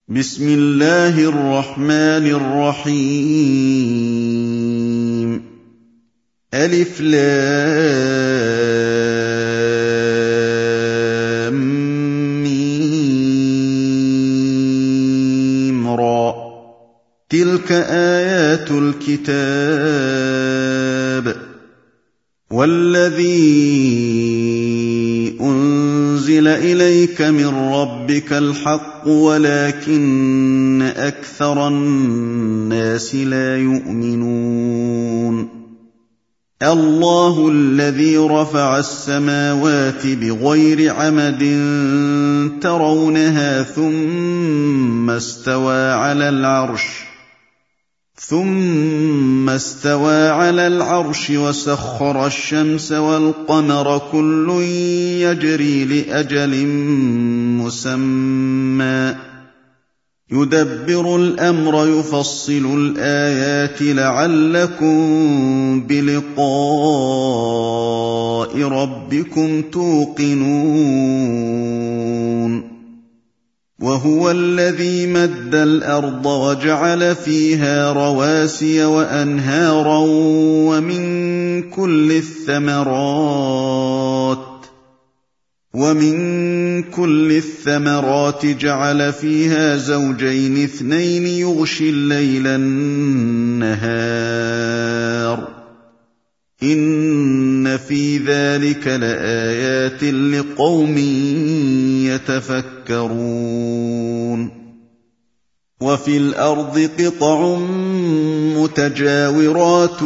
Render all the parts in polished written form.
بسم الله الرحمن الرحيم ألف لام ميم را تلك آيات الكتاب والذي أنزل إليك من ربك الحق ولكن أكثر الناس لا يؤمنون الله الذي رفع السماوات بغير عمد ترونها ثم استوى على العرش وسخر الشمس والقمر كل يجري لأجل مسمى يدبر الأمر يفصل الآيات لعلكم بلقاء ربكم توقنون وهو الذي مد الأرض وجعل فيها رواسي وأنهارا ومن كل الثمرات جعل فيها زوجين اثنين يغشي الليل النهار إن في ذلك لآيات لقوم يتفكرون وفي الأرض قطع متجاورات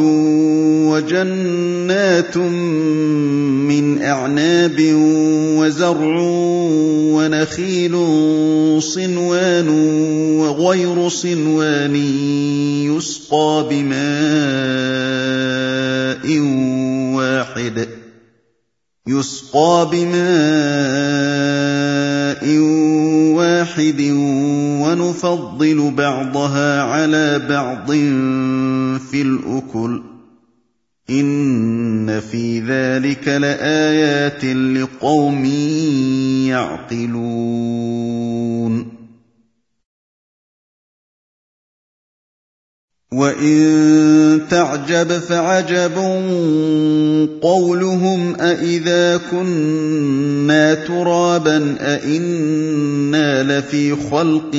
وجنات من أعناب وزرع ونخيل صنوان وغير صنوان يسقى بماء واحد ونفضل بعضها على بعض في الأكل إن في ذلك لآيات لقوم يعقلون وَإِن تَعْجَبْ فَعَجَبٌ قَوْلُهُمْ أَإِذَا كُنَّا تُرَابًا أَإِنَّا لَفِي خَلْقٍ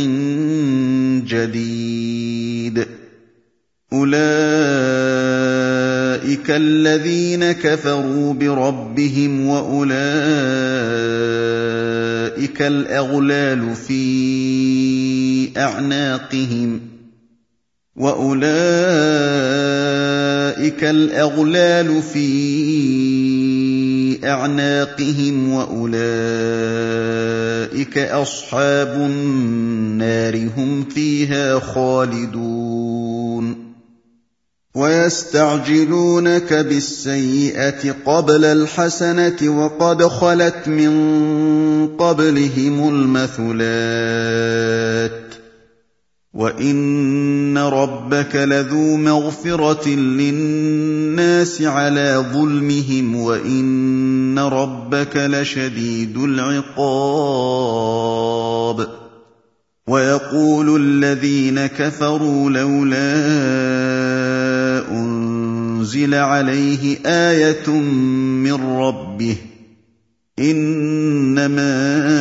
جَدِيدٍ أُولَئِكَ الَّذِينَ كَفَرُوا بِرَبِّهِمْ وَأُولَئِكَ الْأَغْلَالُ فِي أَعْنَاقِهِمْ وَأُولَئِكَ أَصْحَابُ النَّارِ هُمْ فِيهَا خَالِدُونَ وَيَسْتَعْجِلُونَكَ بِالسَّيِّئَةِ قَبْلَ الْحَسَنَةِ وَقَدْ خَلَتْ مِن قَبْلِهِمُ الْمَثُلَاتُ وَإِنَّ رَبَّكَ لَذُو مَغْفِرَةٍ لِّلنَّاسِ عَلَىٰ ظُلْمِهِمْ وَإِنَّ رَبَّكَ لَشَدِيدُ الْعِقَابِ وَيَقُولُ الَّذِينَ كَفَرُوا لَوْلَا أُنزِلَ عَلَيْهِ آيَةٌ مِّن رَّبِّهِ إِنَّمَا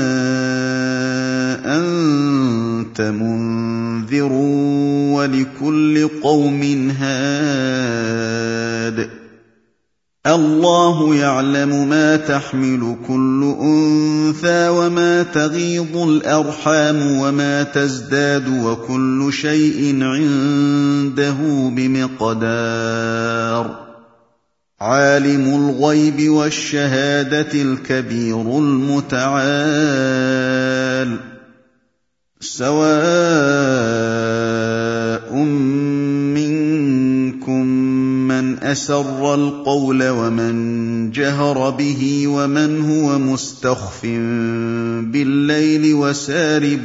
أَنتَ مُنذِرٌ وَلِكُلِّ قَوْمٍ هَادٍ اللَّهُ يَعْلَمُ مَا تَحْمِلُ كُلُّ أُنثَىٰ وَمَا تَغِيضُ الْأَرْحَامُ وَمَا تَزْدَادُ وَكُلُّ شَيْءٍ عِندَهُ بِمِقْدَارٍ عَالِمُ الْغَيْبِ وَالشَّهَادَةِ الْكَبِيرُ الْمُتَعَالِ سَوَاءٌ مِّنكُم مَّنْ أَسَرَّ الْقَوْلَ وَمَن جَهَرَ بِهِ وَمَنْ هُوَ مُسْتَخْفٍ بِاللَّيْلِ وَسَارِبٌ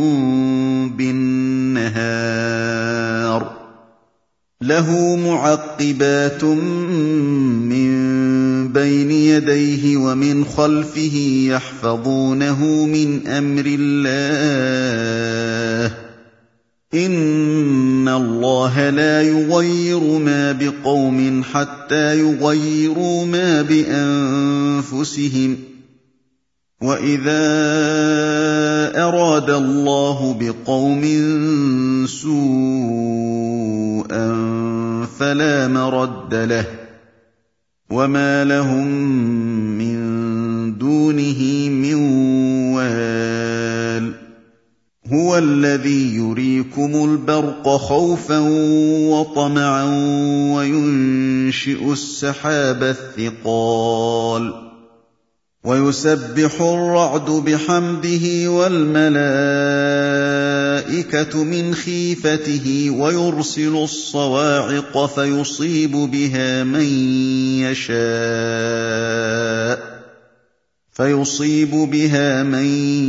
بِالنَّهَارِ لَهُ مُعَقِّبَاتٌ مِّن بَيْنِ يَدَيْهِ وَمِنْ خَلْفِهِ يَحْفَظُونَهُ مِنْ أَمْرِ اللَّهِ إِنَّ اللَّهَ لَا يُغَيِّرُ مَا بِقَوْمٍ حَتَّىٰ يُغَيِّرُوا مَا بِأَنفُسِهِمْ ۗ وَإِذَا أَرَادَ اللَّهُ بِقَوْمٍ سُوءًا فَلَا مَرَدَّ لَهُ ۚ وَمَا لَهُم مِّن دُونِهِ مِن وَالٍ. هُوَ الَّذِي يُرِيكُمُ الْبَرْقَ خَوْفًا وَطَمَعًا وَيُنشِئُ السَّحَابَ الثِّقَالَ وَيُسَبِّحُ الرَّعْدُ بِحَمْدِهِ وَالْمَلَائِكَةُ مِنْ خِيفَتِهِ وَيُرْسِلُ الصَّوَاعِقَ فَيُصِيبُ بِهَا مَن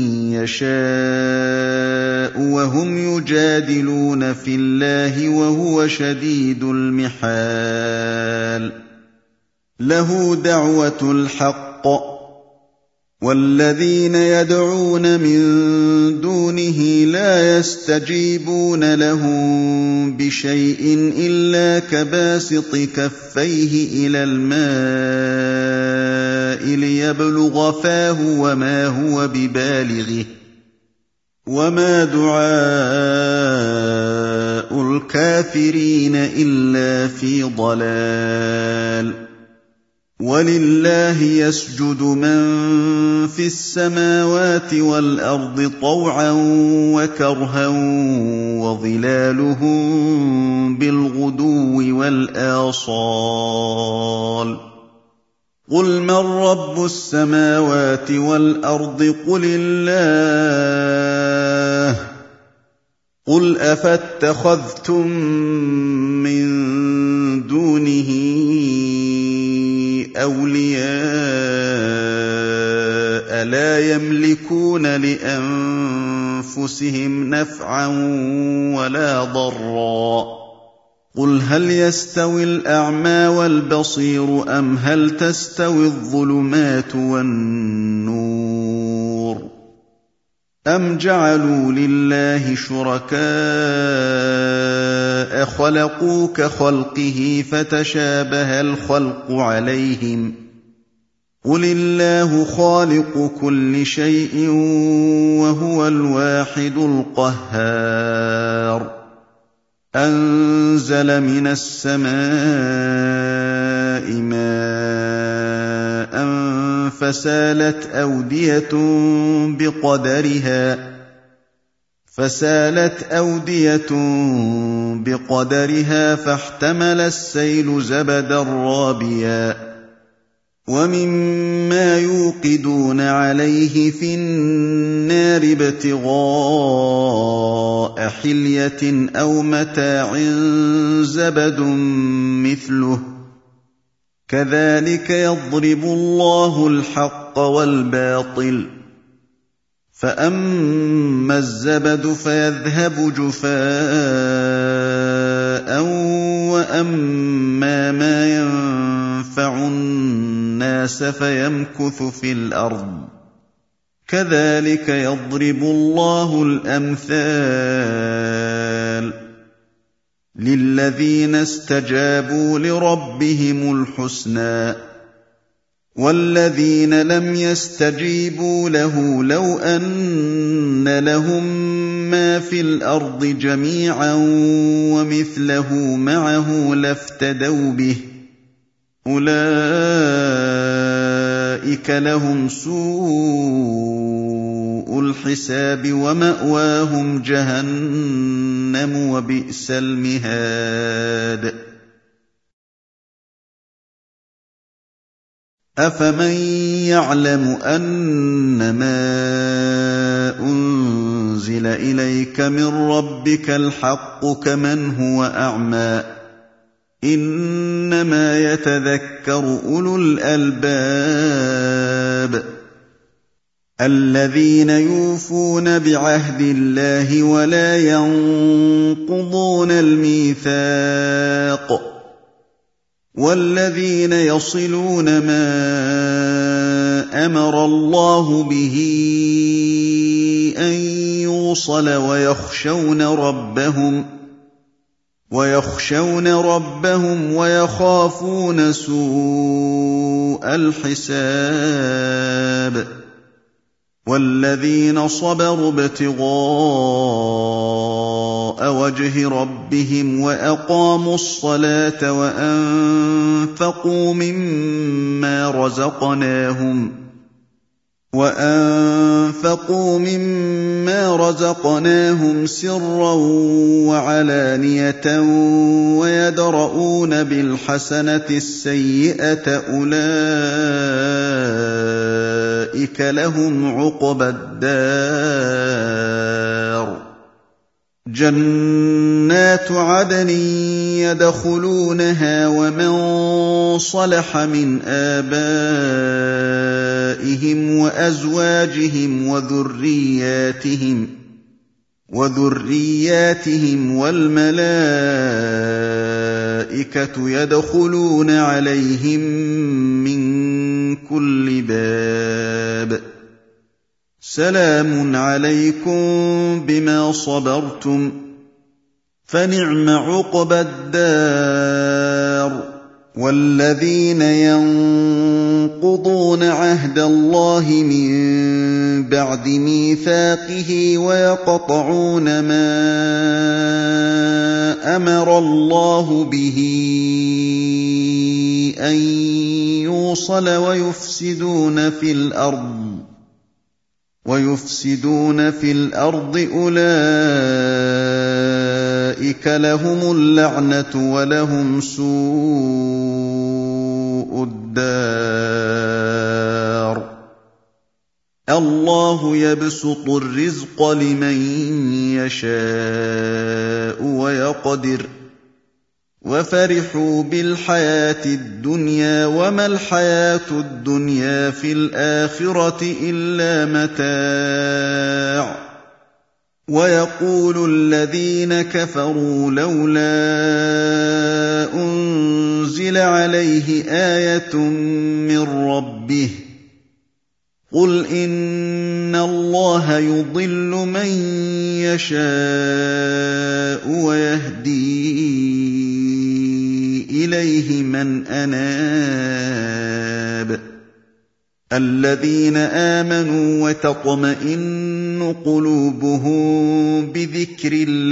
يَشَاءُ وَهُمْ يُجَادِلُونَ فِي اللَّهِ وَهُوَ شَدِيدُ الْمِحَالِ. لَهُ دَعْوَةُ الْحَقِّ ۖ وَالَّذِينَ يَدْعُونَ مِن دُونِهِ لَا يَسْتَجِيبُونَ لَهُم بِشَيْءٍ إِلَّا كَبَاسِطِ كَفَّيْهِ إِلَى الْمَاءِ لِيَبْلُغَ فَاهُ وَمَا هُوَ بِبَالِغِهِ ۚ وَمَا دُعَاءُ الْكَافِرِينَ إِلَّا فِي ضَلَالٍ. وَلِلَّهِ يَسْجُدُ مَن فِي السَّمَاوَاتِ وَالْأَرْضِ طَوْعًا وَكَرْهًا وَظِلَالُهُم بِالْغُدُوِّ وَالْآصَالِ. قُلْ مَن رَّبُّ السَّمَاوَاتِ وَالْأَرْضِ قُلِ اللَّهُ ۚ قُلْ أَفَاتَّخَذْتُم مِّن دُونِهِ أَوْلِيَاءَ لَا يَمْلِكُونَ لِأَنفُسِهِمْ نَفْعًا وَلَا ضَرًّا. قُلْ هَلْ يَسْتَوِي الْأَعْمَىٰ وَالْبَصِيرُ أَمْ هَلْ تَسْتَوِي الظُّلُمَاتُ وَالنُّورُ أَمْ جَعَلُوا لِلَّهِ شُرَكَاءَ خَلَقُوا كَخَلْقِهِ فَتَشَابَهَ الْخَلْقُ عَلَيْهِمْ ۚ قُلِ اللَّهُ خَالِقُ كُلِّ شَيْءٍ وَهُوَ الْوَاحِدُ الْقَهَّارُ. أَنزَلَ مِنَ السَّمَاءِ مَاءً فَسَالَتْ أَوْدِيَةٌ بِقَدَرِهَا فَاحْتَمَلَ السَّيْلُ زَبَدًا رَّابِيًا وَمِمَّا يُوقِدُونَ عَلَيْهِ فِي النَّارِ ابْتِغَاءَ حِلْيَةٍ أَوْ مَتَاعٍ زَبَدٌ مِّثْلُهُ ۚ كَذَٰلِكَ يَضْرِبُ اللَّهُ الْحَقَّ وَالْبَاطِلَ ۚ فَأَمَّا الزَّبَدُ فَيَذْهَبُ جُفَاءً وَأَمَّا مَا يَنفَعُ النَّاسَ فَيَمْكُثُ فِي الْأَرْضِ ۚ كَذَٰلِكَ يَضْرِبُ اللَّهُ الْأَمْثَالَ لِلَّذِينَ اسْتَجَابُوا لِرَبِّهِمُ الْحُسْنَىٰ ۚ وَالَّذِينَ لَمْ يَسْتَجِيبُوا لَهُ لَوْ أَنَّ لَهُم مَّا فِي الْأَرْضِ جَمِيعًا وَمِثْلَهُ مَعَهُ لَافْتَدَوْا بِهِ ۚ أُولَٰئِكَ لَهُمْ سُوءُ الْحِسَابِ وَمَأْوَاهُمْ جَهَنَّمُ ۖ وَبِئْسَ الْمِهَادُ. أَفَمَن يَعْلَمُ أَنَّمَا أُنزِلَ إِلَيْكَ مِن رَّبِّكَ الْحَقُّ كَمَنْ هُوَ أَعْمَىٰ ۚ إِنَّمَا يَتَذَكَّرُ أُولُو الْأَلْبَابِ الَّذِينَ يُوفُونَ بِعَهْدِ اللَّهِ وَلَا يَنقُضُونَ الْمِيثَاقَ وَالَّذِينَ يَصِلُونَ مَا أَمَرَ اللَّهُ بِهِ أَن يُوصَلَ وَيَخْشَوْنَ رَبَّهُمْ وَيَخَافُونَ سُوءَ الْحِسَابِ وَالَّذِينَ صَبَرُوا ابْتِغَاءَ وَجْهِ رَبِّهِمْ وَأَقَامُوا الصَّلَاةَ وَأَنفَقُوا مِمَّا رَزَقْنَاهُمْ سِرًّا وَعَلَانِيَةً وَيَدْرَءُونَ بِالْحَسَنَةِ السَّيِّئَةَ أُولَٰئِكَ لَهُمْ عُقْبَى الدَّارِ جَنَّاتُ عَدْنٍ يَدْخُلُونَهَا وَمَن صَلَحَ مِنْ آبَائِهِمْ وَأَزْوَاجِهِمْ وَذُرِّيَّاتِهِمْ وَالْمَلَائِكَةُ يَدْخُلُونَ عَلَيْهِم مِّن كُلِّ بَابٍ سَلَامٌ عَلَيْكُم بِمَا صَبَرْتُمْ فَنِعْمَ عُقْبَى الدَّارِ وَالَّذِينَ يَنقُضُونَ عَهْدَ اللَّهِ مِن بَعْدِ مِيثَاقِهِ وَيَقْطَعُونَ مَا أَمَرَ اللَّهُ بِهِ أَن يُوصَلَ وَيُفْسِدُونَ فِي الْأَرْضِ أُولَٰئِكَ لَهُمُ اللَّعْنَةُ وَلَهُمْ سُوءُ الدَّارِ اللَّهُ يَبْسُطُ الرِّزْقَ لِمَن يَشَاءُ وَيَقْدِرُ وَفَرِحُوا بِالْحَيَاةِ الدُّنْيَا وَمَا الْحَيَاةُ الدُّنْيَا فِي الْآخِرَةِ إِلَّا مَتَاعٌ وَيَقُولُ الَّذِينَ كَفَرُوا لَوْلَا أُنزِلَ عَلَيْهِ آيَةٌ مِّن رَّبِّهِ قُلْ إِنَّ اللَّهَ يُضِلُّ مَن يَشَاءُ وَيَهْدِي إِلَيْهِ مَنْ أَنَابَ الَّذِينَ آمَنُوا وَتَطْمَئِنُّ قُلُوبُهُم بِذِكْرِ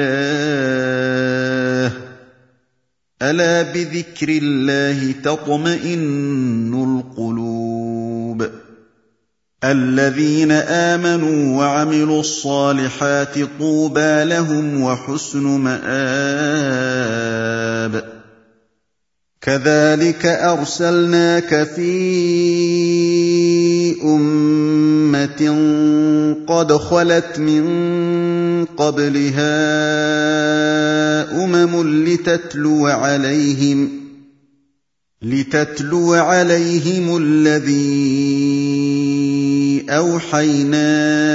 اللَّهِ أَلَا بِذِكْرِ اللَّهِ تَطْمَئِنُّ الْقُلُوبُ الَّذِينَ آمَنُوا وَعَمِلُوا الصَّالِحَاتِ طُوبَىٰ لَهُمْ وَحُسْنُ مَآبٍ كَذَٰلِكَ أَرْسَلْنَاكَ فِي أُمَّةٍ قَدْ خَلَتْ مِن قَبْلِهَا أُمَمٌ لِّتَتْلُوَ عَلَيْهِمُ الَّذِي أَوْحَيْنَا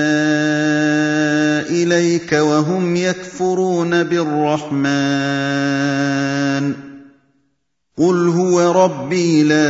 إِلَيْكَ وَهُمْ يَكْفُرُونَ بِالرَّحْمَٰنِ قُلْ هُوَ رَبِّي لَا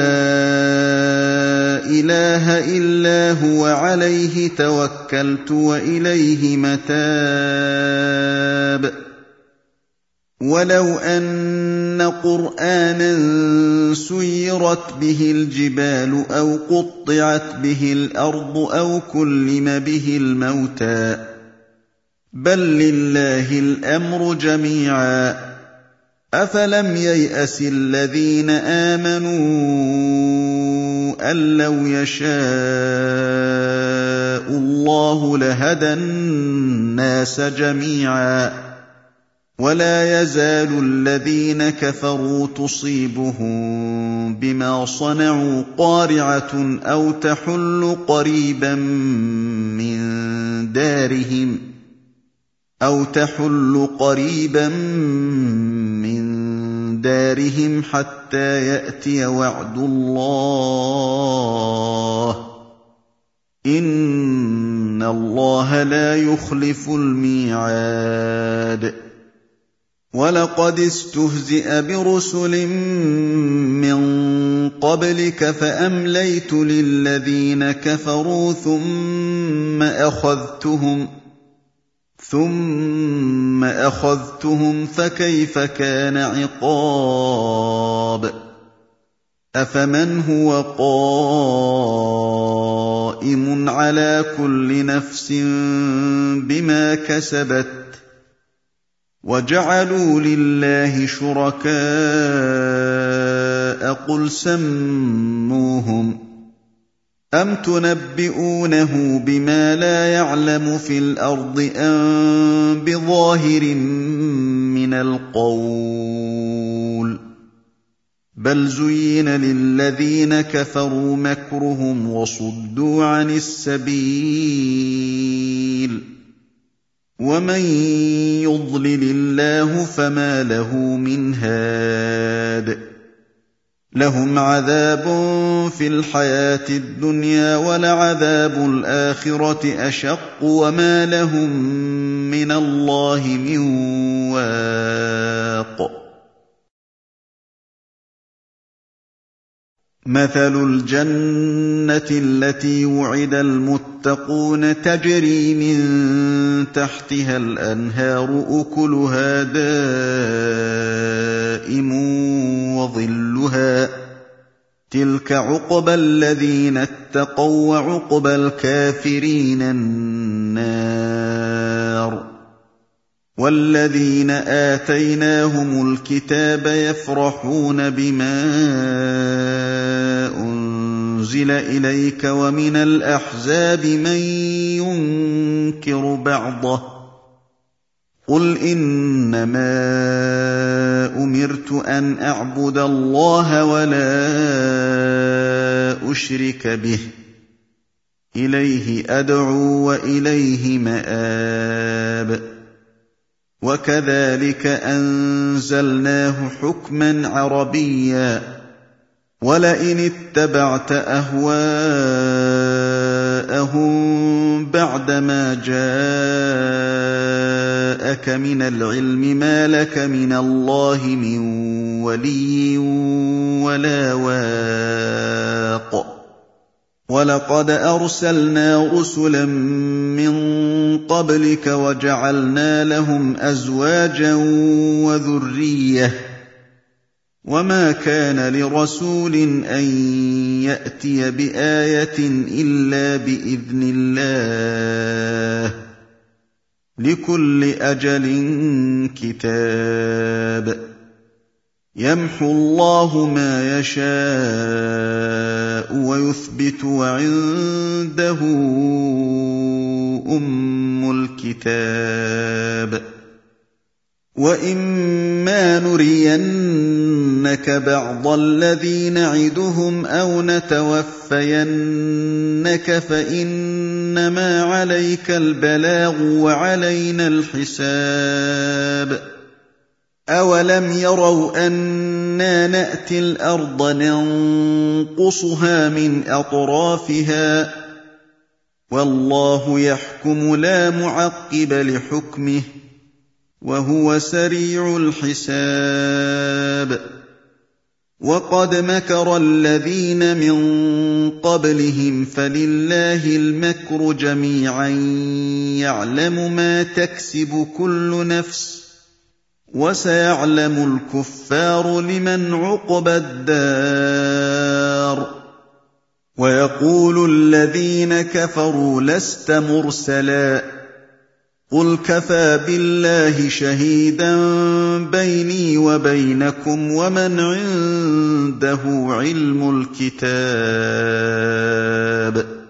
إِلَٰهَ إِلَّا هُوَ عَلَيْهِ تَوَكَّلْتُ وَإِلَيْهِ مَتَابِ وَلَوْ أَنَّ قُرْآنًا سُيِّرَتْ بِهِ الْجِبَالُ أَوْ قُطِّعَتْ بِهِ الْأَرْضُ أَوْ كُلِّمَ بِهِ الْمَوْتَىٰ بَل لِّلَّهِ الْأَمْرُ جَمِيعًا أَفَلَمْ يَيْأَسِ الَّذِينَ آمَنُوا أَن لَّوْ يَشَاءُ اللَّهُ لَهَدَى النَّاسَ جَمِيعًا وَلَا يَزَالُ الَّذِينَ كَفَرُوا تُصِيبُهُم بِمَا صَنَعُوا قَارِعَةٌ أَوْ تَحُلُّ قَرِيبًا مِّن دَارِهِمْ حَتَّىٰ يَأْتِيَ وَعْدُ اللَّهِ ۚ إِنَّ اللَّهَ لَا يُخْلِفُ الْمِيعَادَ وَلَقَدِ اسْتُهْزِئَ بِرُسُلٍ مِّن قَبْلِكَ فَأَمْلَيْتُ لِلَّذِينَ كَفَرُوا ثُمَّ أَخَذْتُهُمْ فَكَيْفَ كَانَ عِقَابِ أَفَمَنْ هُوَ قَائِمٌ عَلَىٰ كُلِّ نَفْسٍ بِمَا كَسَبَتْ وَجَعَلُوا لِلَّهِ شُرَكَاءَ قُلْ سَمُّوهُمْ أَمْ تُنَبِّئُونَهُ بِمَا لَا يَعْلَمُ فِي الْأَرْضِ أَم بِظَاهِرٍ مِّنَ الْقَوْلِ بَلْ زُيِّنَ لِلَّذِينَ كَفَرُوا مَكْرُهُمْ وَصُدُّوا عَنِ السَّبِيلِ وَمَن يُضْلِلِ اللَّهُ فَمَا لَهُ مِنْ هَادٍ لَهُمْ عَذَابٌ فِي الْحَيَاةِ الدُّنْيَا وَلَعَذَابُ الْآخِرَةِ أَشَقُّ وَمَا لَهُم مِّنَ اللَّهِ مِن وَاقٍ مَثَلُ الْجَنَّةِ الَّتِي وُعِدَ الْمُتَّقُونَ تَجْرِي مِن تَحْتِهَا الْأَنْهَارُ أُكُلُهَا دَائِمٌ وَظِلُّهَا ۚ تِلْكَ عُقْبَى الَّذِينَ اتَّقَوا ۖ وَّعُقْبَى الْكَافِرِينَ النَّارُ وَالَّذِينَ آتَيْنَاهُمُ الْكِتَابَ يَفْرَحُونَ بِمَا أُنزِلَ إِلَيْكَ وَمِنَ الْأَحْزَابِ مَن يُنكِرُ بَعْضَهُ ۚ قُلْ إِنَّمَا أُمِرْتُ أَنْ أَعْبُدَ اللَّهَ وَلَا أُشْرِكَ بِهِ ۚ إِلَيْهِ أَدْعُو وَإِلَيْهِ مَآبِ وَكَذَٰلِكَ أَنزَلْنَاهُ حُكْمًا عَرَبِيًّا ۚ وَلَئِنِ اتَّبَعْتَ أَهْوَاءَهُم بَعْدَمَا جَاءَكَ مِنَ الْعِلْمِ مَا لَكَ مِنَ اللَّهِ مِن وَلِيٍّ وَلَا وَاقٍ وَلَقَدْ أَرْسَلْنَا رُسُلًا مِّن قَبْلِكَ وَجَعَلْنَا لَهُمْ أَزْوَاجًا وَذُرِّيَّةً ۚ وَمَا كَانَ لِرَسُولٍ أَن يَأْتِيَ بِآيَةٍ إِلَّا بِإِذْنِ اللَّهِ ۗ لِكُلِّ أَجَلٍ كِتَابٌ يَمْحُو اللَّهُ مَا يَشَاءُ وَيُثْبِتُ ۖ وَعِندَهُ أُمُّ الْكِتَابِ وَإِمَّا نُرِيَنَّكَ بَعْضَ الَّذِي نَعِدُهُمْ أَوْ نَتَوَفَّيَنَّكَ فَإِنَّمَا عَلَيْكَ الْبَلَاغُ وَعَلَيْنَا الْحِسَابُ أَوَلَمْ يَرَوْا أَنَّا نَأْتِي الْأَرْضَ نَنقُصُهَا مِنْ أَطْرَافِهَا ۚ وَاللَّهُ يَحْكُمُ لَا مُعَقِّبَ لِحُكْمِهِ ۚ وَهُوَ سَرِيعُ الْحِسَابِ وَقَدْ مَكَرَ الَّذِينَ مِن قَبْلِهِمْ فَلِلَّهِ الْمَكْرُ جَمِيعًا يَعْلَمُ مَا تَكْسِبُ كُلُّ نَفْسٍ ۗ وَسَيَعْلَمُ الْكُفَّارُ لِمَنْ عُقْبَى الدَّارِ وَيَقُولُ الَّذِينَ كَفَرُوا لَسْتَ مُرْسَلًا ۚ قُلْ كَفَىٰ بِاللَّهِ شَهِيدًا بَيْنِي وَبَيْنَكُمْ وَمَنْ عِندَهُ عِلْمُ الْكِتَابِ